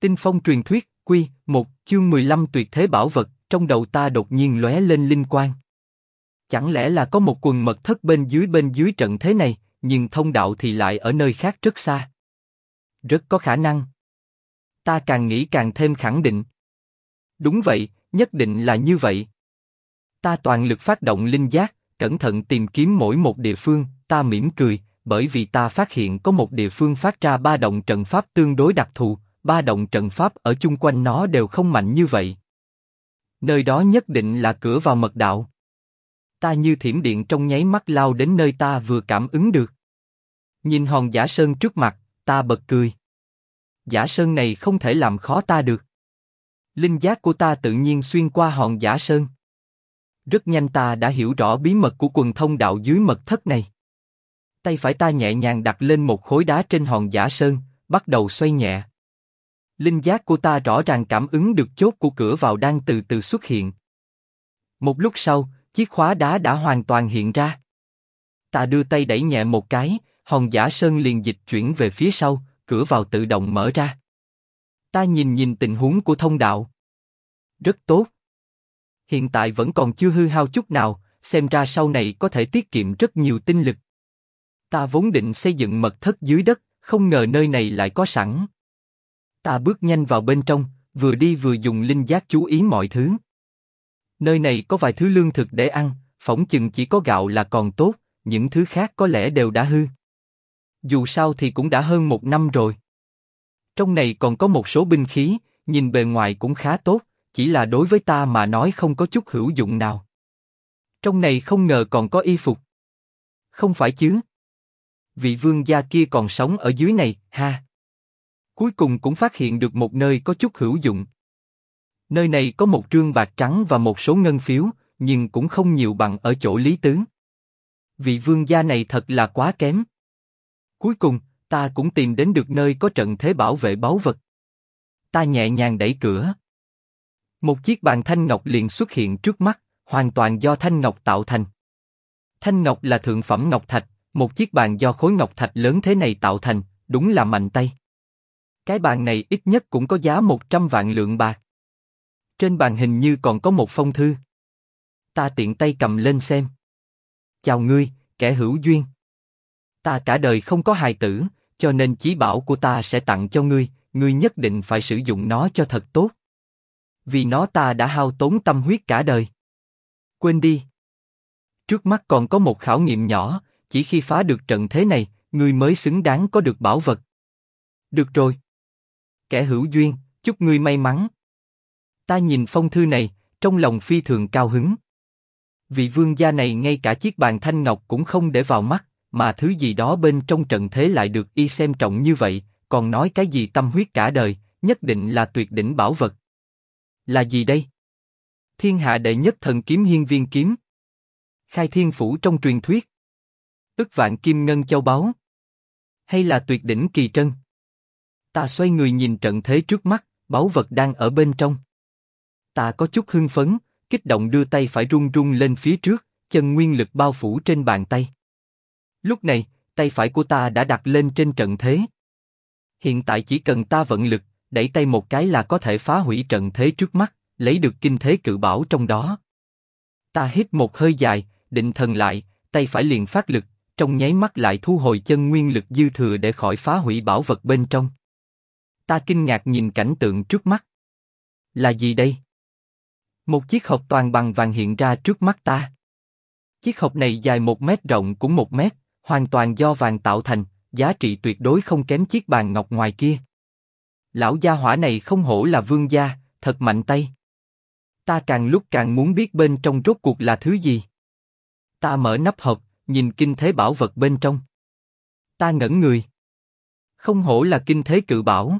Tinh phong truyền thuyết, Quy 1, chương 15 tuyệt thế bảo vật, trong đầu ta đột nhiên lóe lên linh quang. Chẳng lẽ là có một quần mật thất bên dưới trận thế này, nhưng thông đạo thì lại ở nơi khác rất xa. Rất có khả năng. Ta càng nghĩ càng thêm khẳng định. Đúng vậy, nhất định là như vậy. Ta toàn lực phát động linh giác, cẩn thận tìm kiếm mỗi một địa phương, ta mỉm cười, bởi vì ta phát hiện có một địa phương phát ra ba động trận pháp tương đối đặc thù, ba động trận pháp ở chung quanh nó đều không mạnh như vậy. Nơi đó nhất định là cửa vào mật đạo. Ta như thiểm điện trong nháy mắt lao đến nơi ta vừa cảm ứng được. Nhìn hòn giả sơn trước mặt, ta bật cười. Giả sơn này không thể làm khó ta được. Linh giác của ta tự nhiên xuyên qua hòn giả sơn. Rất nhanh ta đã hiểu rõ bí mật của quần thông đạo dưới mật thất này. Tay phải ta nhẹ nhàng đặt lên một khối đá trên hòn giả sơn, bắt đầu xoay nhẹ. Linh giác của ta rõ ràng cảm ứng được chốt của cửa vào đang từ từ xuất hiện. Một lúc sau, chiếc khóa đá đã hoàn toàn hiện ra. Ta đưa tay đẩy nhẹ một cái, hòn giả sơn liền dịch chuyển về phía sau, cửa vào tự động mở ra. Ta nhìn tình huống của thông đạo. Rất tốt. Hiện tại vẫn còn chưa hư hao chút nào, xem ra sau này có thể tiết kiệm rất nhiều tinh lực. Ta vốn định xây dựng mật thất dưới đất, không ngờ nơi này lại có sẵn. Ta bước nhanh vào bên trong, vừa đi vừa dùng linh giác chú ý mọi thứ. Nơi này có vài thứ lương thực để ăn, phỏng chừng chỉ có gạo là còn tốt, những thứ khác có lẽ đều đã hư. Dù sao thì cũng đã hơn 1 năm rồi. Trong này còn có một số binh khí, nhìn bề ngoài cũng khá tốt, chỉ là đối với ta mà nói không có chút hữu dụng nào. Trong này không ngờ còn có y phục. Không phải chứ? Vị vương gia kia còn sống ở dưới này, ha? Cuối cùng cũng phát hiện được một nơi có chút hữu dụng. Nơi này có một trương bạc trắng và một số ngân phiếu, nhưng cũng không nhiều bằng ở chỗ Lý Tứ. Vị vương gia này thật là quá kém. Cuối cùng, ta cũng tìm đến được nơi có trận thế bảo vệ báu vật. Ta nhẹ nhàng đẩy cửa. Một chiếc bàn thanh ngọc liền xuất hiện trước mắt, hoàn toàn do thanh ngọc tạo thành. Thanh ngọc là thượng phẩm ngọc thạch, một chiếc bàn do khối ngọc thạch lớn thế này tạo thành, đúng là mạnh tay. Cái bàn này ít nhất cũng có giá 100 vạn lượng bạc. Trên bàn hình như còn có một phong thư. Ta tiện tay cầm lên xem. Chào ngươi, kẻ hữu duyên. Ta cả đời không có hài tử, cho nên chí bảo của ta sẽ tặng cho ngươi, ngươi nhất định phải sử dụng nó cho thật tốt. Vì nó ta đã hao tốn tâm huyết cả đời. Quên đi. Trước mắt còn có một khảo nghiệm nhỏ, chỉ khi phá được trận thế này, ngươi mới xứng đáng có được bảo vật. Được rồi. Kẻ hữu duyên, chúc ngươi may mắn. Ta nhìn phong thư này, trong lòng phi thường cao hứng. Vị vương gia này ngay cả chiếc bàn thanh ngọc cũng không để vào mắt, mà thứ gì đó bên trong trận thế lại được y xem trọng như vậy, còn nói cái gì tâm huyết cả đời, nhất định là tuyệt đỉnh bảo vật. Là gì đây? Thiên hạ đệ nhất thần kiếm hiên viên kiếm. Khai thiên phủ trong truyền thuyết. Ức vạn kim ngân châu báu. Hay là tuyệt đỉnh kỳ trân? Ta xoay người nhìn trận thế trước mắt, báu vật đang ở bên trong. Ta có chút hưng phấn, kích động đưa tay phải run run lên phía trước, chân nguyên lực bao phủ trên bàn tay. Lúc này, tay phải của ta đã đặt lên trên trận thế. Hiện tại chỉ cần ta vận lực, đẩy tay một cái là có thể phá hủy trận thế trước mắt, lấy được kinh thế cự bảo trong đó. Ta hít một hơi dài, định thần lại, tay phải liền phát lực, trong nháy mắt lại thu hồi chân nguyên lực dư thừa để khỏi phá hủy bảo vật bên trong. Ta kinh ngạc nhìn cảnh tượng trước mắt. Là gì đây? Một chiếc hộp toàn bằng vàng hiện ra trước mắt ta. Chiếc hộp này dài 1 mét, rộng cũng 1 mét, hoàn toàn do vàng tạo thành, giá trị tuyệt đối không kém chiếc bàn ngọc ngoài kia. Lão gia hỏa này không hổ là vương gia, thật mạnh tay. Ta càng lúc càng muốn biết bên trong rốt cuộc là thứ gì. Ta mở nắp hộp, nhìn kinh thế bảo vật bên trong. Ta ngẩn người. Không hổ là kinh thế cự bảo.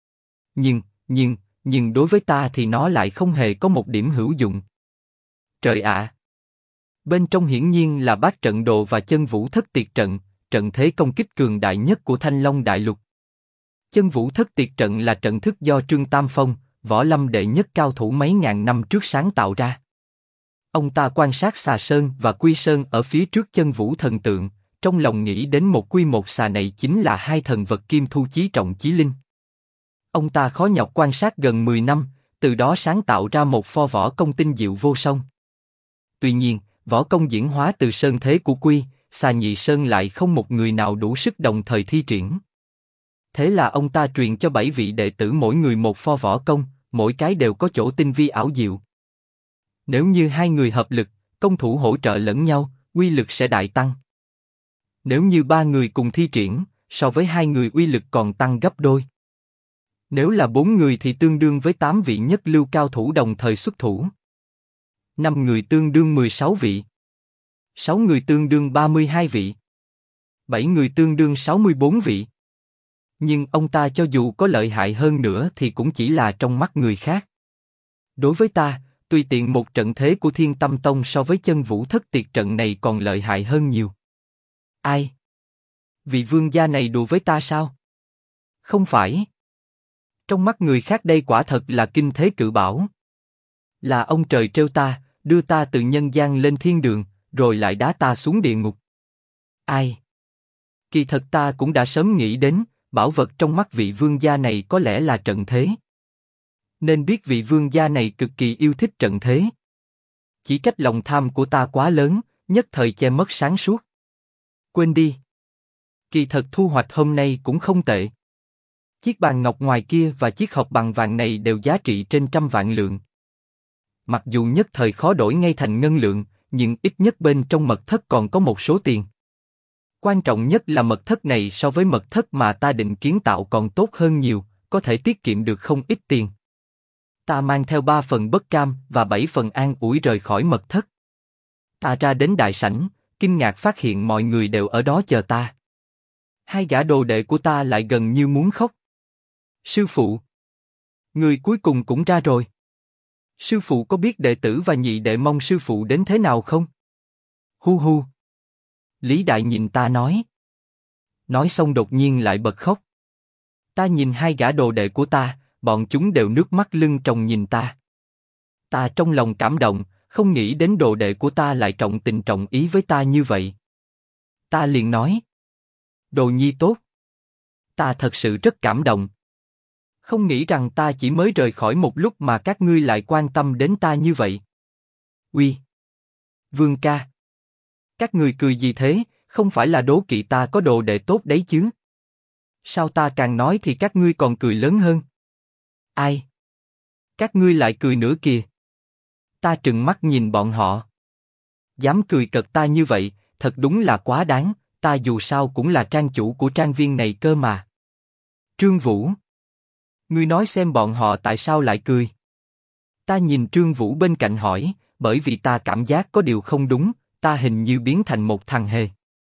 Nhưng đối với ta thì nó lại không hề có một điểm hữu dụng. Trời ạ! Bên trong hiển nhiên là bát trận đồ và chân vũ thất tiệt trận, trận thế công kích cường đại nhất của Thanh Long Đại Lục. Chân vũ thất tiệt trận là trận thức do Trương Tam Phong, võ lâm đệ nhất cao thủ mấy ngàn năm trước sáng tạo ra. Ông ta quan sát xà sơn và quy sơn ở phía trước chân vũ thần tượng, trong lòng nghĩ đến một quy một xà này chính là hai thần vật kim thu chí trọng chí linh. Ông ta khó nhọc quan sát gần 10 năm, từ đó sáng tạo ra một pho võ công tinh diệu vô song. Tuy nhiên, võ công diễn hóa từ sơn thế của Quy, Xà Nhị Sơn lại không một người nào đủ sức đồng thời thi triển. Thế là ông ta truyền cho 7 vị đệ tử mỗi người một pho võ công, mỗi cái đều có chỗ tinh vi ảo diệu. Nếu như hai người hợp lực, công thủ hỗ trợ lẫn nhau, uy lực sẽ đại tăng. Nếu như ba người cùng thi triển, so với hai người uy lực còn tăng gấp đôi. Nếu là 4 người thì tương đương với 8 vị nhất lưu cao thủ đồng thời xuất thủ. 5 người tương đương 16 vị. 6 người tương đương 32 vị. 7 người tương đương 64 vị. Nhưng ông ta cho dù có lợi hại hơn nữa thì cũng chỉ là trong mắt người khác. Đối với ta, tùy tiện một trận thế của Thiên Tâm Tông so với Chân Vũ Thất Tiệt trận này còn lợi hại hơn nhiều. Ai? Vị vương gia này đùa với ta sao? Không phải. Trong mắt người khác đây quả thật là kinh thế cự bảo. Là ông trời trêu ta, đưa ta từ nhân gian lên thiên đường, rồi lại đá ta xuống địa ngục. Ai? Kỳ thật ta cũng đã sớm nghĩ đến, bảo vật trong mắt vị vương gia này có lẽ là trận thế. Nên biết vị vương gia này cực kỳ yêu thích trận thế. Chỉ trách lòng tham của ta quá lớn, nhất thời che mất sáng suốt. Quên đi. Kỳ thật thu hoạch hôm nay cũng không tệ. Chiếc bàn ngọc ngoài kia và chiếc hộp bằng vàng này đều giá trị trên 100 vạn lượng. Mặc dù nhất thời khó đổi ngay thành ngân lượng, nhưng ít nhất bên trong mật thất còn có một số tiền. Quan trọng nhất là mật thất này so với mật thất mà ta định kiến tạo còn tốt hơn nhiều, có thể tiết kiệm được không ít tiền. Ta mang theo 3 phần bất cam và 7 phần an ủi rời khỏi mật thất. Ta ra đến đại sảnh, kinh ngạc phát hiện mọi người đều ở đó chờ ta. Hai gã đồ đệ của ta lại gần như muốn khóc. Sư phụ, người cuối cùng cũng ra rồi. Sư phụ có biết đệ tử và nhị đệ mong sư phụ đến thế nào không? Hu hu. Lý Đại nhìn ta nói. Nói xong đột nhiên lại bật khóc. Ta nhìn hai gã đồ đệ của ta, bọn chúng đều nước mắt lưng tròng nhìn ta. Ta trong lòng cảm động, không nghĩ đến đồ đệ của ta lại trọng tình trọng ý với ta như vậy. Ta liền nói. Đồ nhi tốt. Ta thật sự rất cảm động. Không nghĩ rằng ta chỉ mới rời khỏi một lúc mà các ngươi lại quan tâm đến ta như vậy. Uy, Vương ca. Các người cười gì thế, không phải là đố kỵ ta có đồ đệ tốt đấy chứ? Sao ta càng nói thì các ngươi còn cười lớn hơn? Ai? Các ngươi lại cười nữa kìa. Ta trừng mắt nhìn bọn họ. Dám cười cợt ta như vậy, thật đúng là quá đáng, ta dù sao cũng là trang chủ của trang viên này cơ mà. Trương Vũ. Ngươi nói xem bọn họ tại sao lại cười. Ta nhìn Trương Vũ bên cạnh hỏi, bởi vì ta cảm giác có điều không đúng, ta hình như biến thành một thằng hề.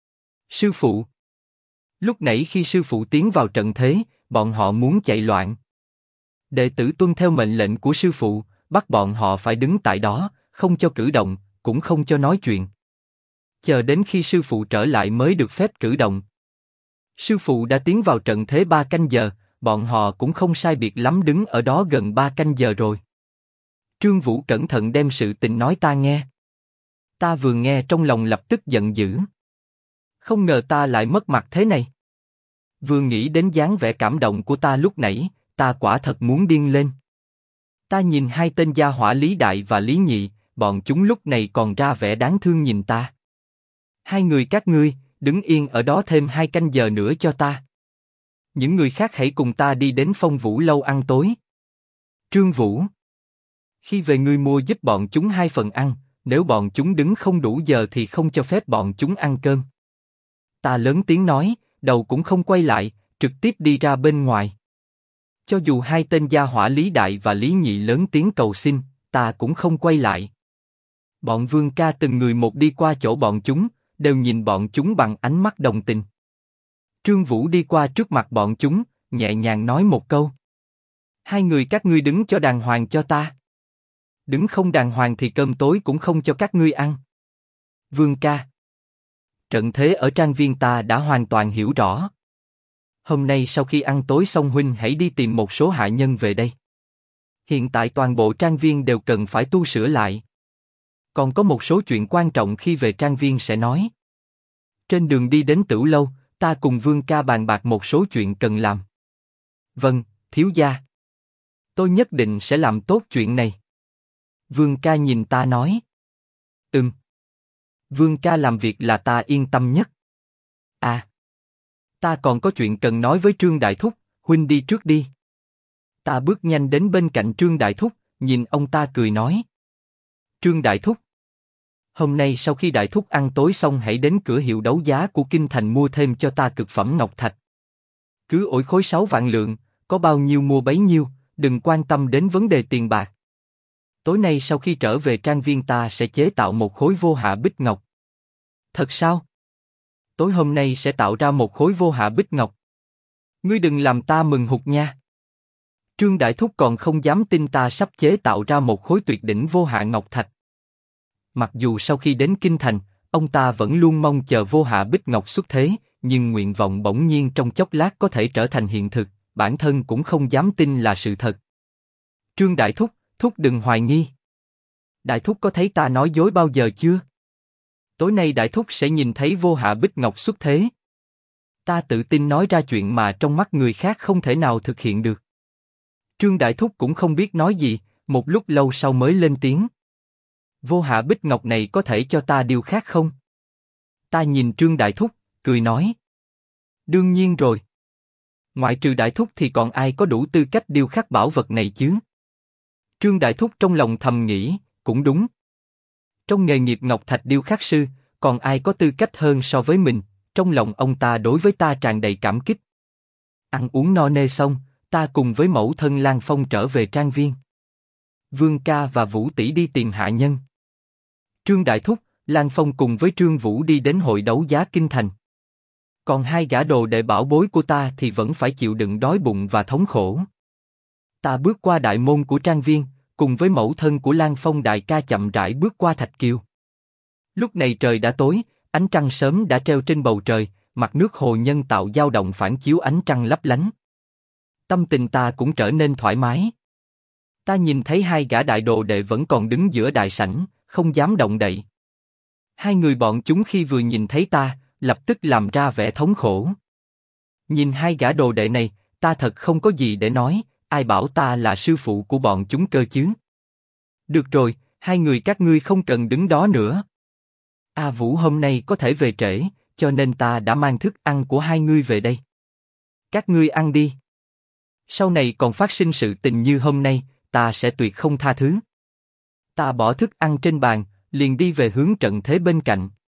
Sư phụ. Lúc nãy khi sư phụ tiến vào trận thế, bọn họ muốn chạy loạn. Đệ tử tuân theo mệnh lệnh của sư phụ, bắt bọn họ phải đứng tại đó, không cho cử động, cũng không cho nói chuyện. Chờ đến khi sư phụ trở lại mới được phép cử động. Sư phụ đã tiến vào trận thế 3 canh giờ, bọn họ cũng không sai biệt lắm đứng ở đó gần 3 canh giờ rồi. Trương Vũ cẩn thận đem sự tình nói ta nghe. Ta vừa nghe trong lòng lập tức giận dữ. Không ngờ ta lại mất mặt thế này. Vừa nghĩ đến dáng vẻ cảm động của ta lúc nãy, ta quả thật muốn điên lên. Ta nhìn hai tên gia hỏa Lý Đại và Lý Nhị, bọn chúng lúc này còn ra vẻ đáng thương nhìn ta. Hai người các ngươi, đứng yên ở đó thêm 2 canh giờ nữa cho ta. Những người khác hãy cùng ta đi đến Phong Vũ lâu ăn tối. Trương Vũ. Khi về ngươi mua giúp bọn chúng 2 phần ăn, nếu bọn chúng đứng không đủ giờ thì không cho phép bọn chúng ăn cơm. Ta lớn tiếng nói, đầu cũng không quay lại, trực tiếp đi ra bên ngoài. Cho dù hai tên gia hỏa Lý Đại và Lý Nhị lớn tiếng cầu xin, ta cũng không quay lại. Bọn Vương ca từng người một đi qua chỗ bọn chúng, đều nhìn bọn chúng bằng ánh mắt đồng tình. Trương Vũ đi qua trước mặt bọn chúng, nhẹ nhàng nói một câu. Hai người các ngươi đứng cho đàng hoàng cho ta. Đứng không đàng hoàng thì cơm tối cũng không cho các ngươi ăn. Vương ca. Trận thế ở trang viên ta đã hoàn toàn hiểu rõ. Hôm nay sau khi ăn tối xong huynh hãy đi tìm một số hạ nhân về đây. Hiện tại toàn bộ trang viên đều cần phải tu sửa lại. Còn có một số chuyện quan trọng khi về trang viên sẽ nói. Trên đường đi đến Tửu lâu, ta cùng Vương ca bàn bạc một số chuyện cần làm. Vâng, thiếu gia. Tôi nhất định sẽ làm tốt chuyện này. Vương ca nhìn ta nói. Vương ca làm việc là ta yên tâm nhất. À, ta còn có chuyện cần nói với Trương Đại Thúc, huynh đi trước đi. Ta bước nhanh đến bên cạnh Trương Đại Thúc, nhìn ông ta cười nói. Trương Đại Thúc, hôm nay sau khi Đại Thúc ăn tối xong hãy đến cửa hiệu đấu giá của Kinh Thành mua thêm cho ta cực phẩm ngọc thạch. Cứ ổi khối 6 vạn lượng, có bao nhiêu mua bấy nhiêu, đừng quan tâm đến vấn đề tiền bạc. Tối nay sau khi trở về trang viên ta sẽ chế tạo một khối vô hạ bích ngọc. Thật sao? Tối hôm nay sẽ tạo ra một khối vô hạ bích ngọc. Ngươi đừng làm ta mừng hụt nha. Trương Đại Thúc còn không dám tin ta sắp chế tạo ra một khối tuyệt đỉnh vô hạ ngọc thạch. Mặc dù sau khi đến Kinh Thành, ông ta vẫn luôn mong chờ vô hạ bích ngọc xuất thế, nhưng nguyện vọng bỗng nhiên trong chốc lát có thể trở thành hiện thực, bản thân cũng không dám tin là sự thật. Trương Đại Thúc, Thúc đừng hoài nghi. Đại Thúc có thấy ta nói dối bao giờ chưa? Tối nay Đại Thúc sẽ nhìn thấy vô hạ bích ngọc xuất thế. Ta tự tin nói ra chuyện mà trong mắt người khác không thể nào thực hiện được. Trương Đại Thúc cũng không biết nói gì, một lúc lâu sau mới lên tiếng. Vô hạ bích ngọc này có thể cho ta điều khác không? Ta nhìn Trương Đại Thúc, cười nói. Đương nhiên rồi. Ngoại trừ Đại Thúc thì còn ai có đủ tư cách điêu khắc bảo vật này chứ? Trương Đại Thúc trong lòng thầm nghĩ, cũng đúng. Trong nghề nghiệp ngọc thạch điêu khắc sư, còn ai có tư cách hơn so với mình? Trong lòng ông ta đối với ta tràn đầy cảm kích. Ăn uống no nê xong, ta cùng với mẫu thân Lan Phong trở về trang viên. Vương ca và Vũ tỷ đi tìm hạ nhân. Trương Đại Thúc, Lan Phong cùng với Trương Vũ đi đến hội đấu giá Kinh Thành. Còn hai gã đồ đệ bảo bối của ta thì vẫn phải chịu đựng đói bụng và thống khổ. Ta bước qua đại môn của trang viên, cùng với mẫu thân của Lan Phong đại ca chậm rãi bước qua thạch kiều. Lúc này trời đã tối, ánh trăng sớm đã treo trên bầu trời, mặt nước hồ nhân tạo dao động phản chiếu ánh trăng lấp lánh. Tâm tình ta cũng trở nên thoải mái. Ta nhìn thấy hai gã đại đồ đệ vẫn còn đứng giữa đại sảnh, không dám động đậy. Hai người bọn chúng khi vừa nhìn thấy ta, lập tức làm ra vẻ thống khổ. Nhìn hai gã đồ đệ này, ta thật không có gì để nói, ai bảo ta là sư phụ của bọn chúng cơ chứ? Được rồi, hai người các ngươi không cần đứng đó nữa. A Vũ hôm nay có thể về trễ, cho nên ta đã mang thức ăn của hai ngươi về đây. Các ngươi ăn đi. Sau này còn phát sinh sự tình như hôm nay, ta sẽ tuyệt không tha thứ. Ta bỏ thức ăn trên bàn, liền đi về hướng trận thế bên cạnh.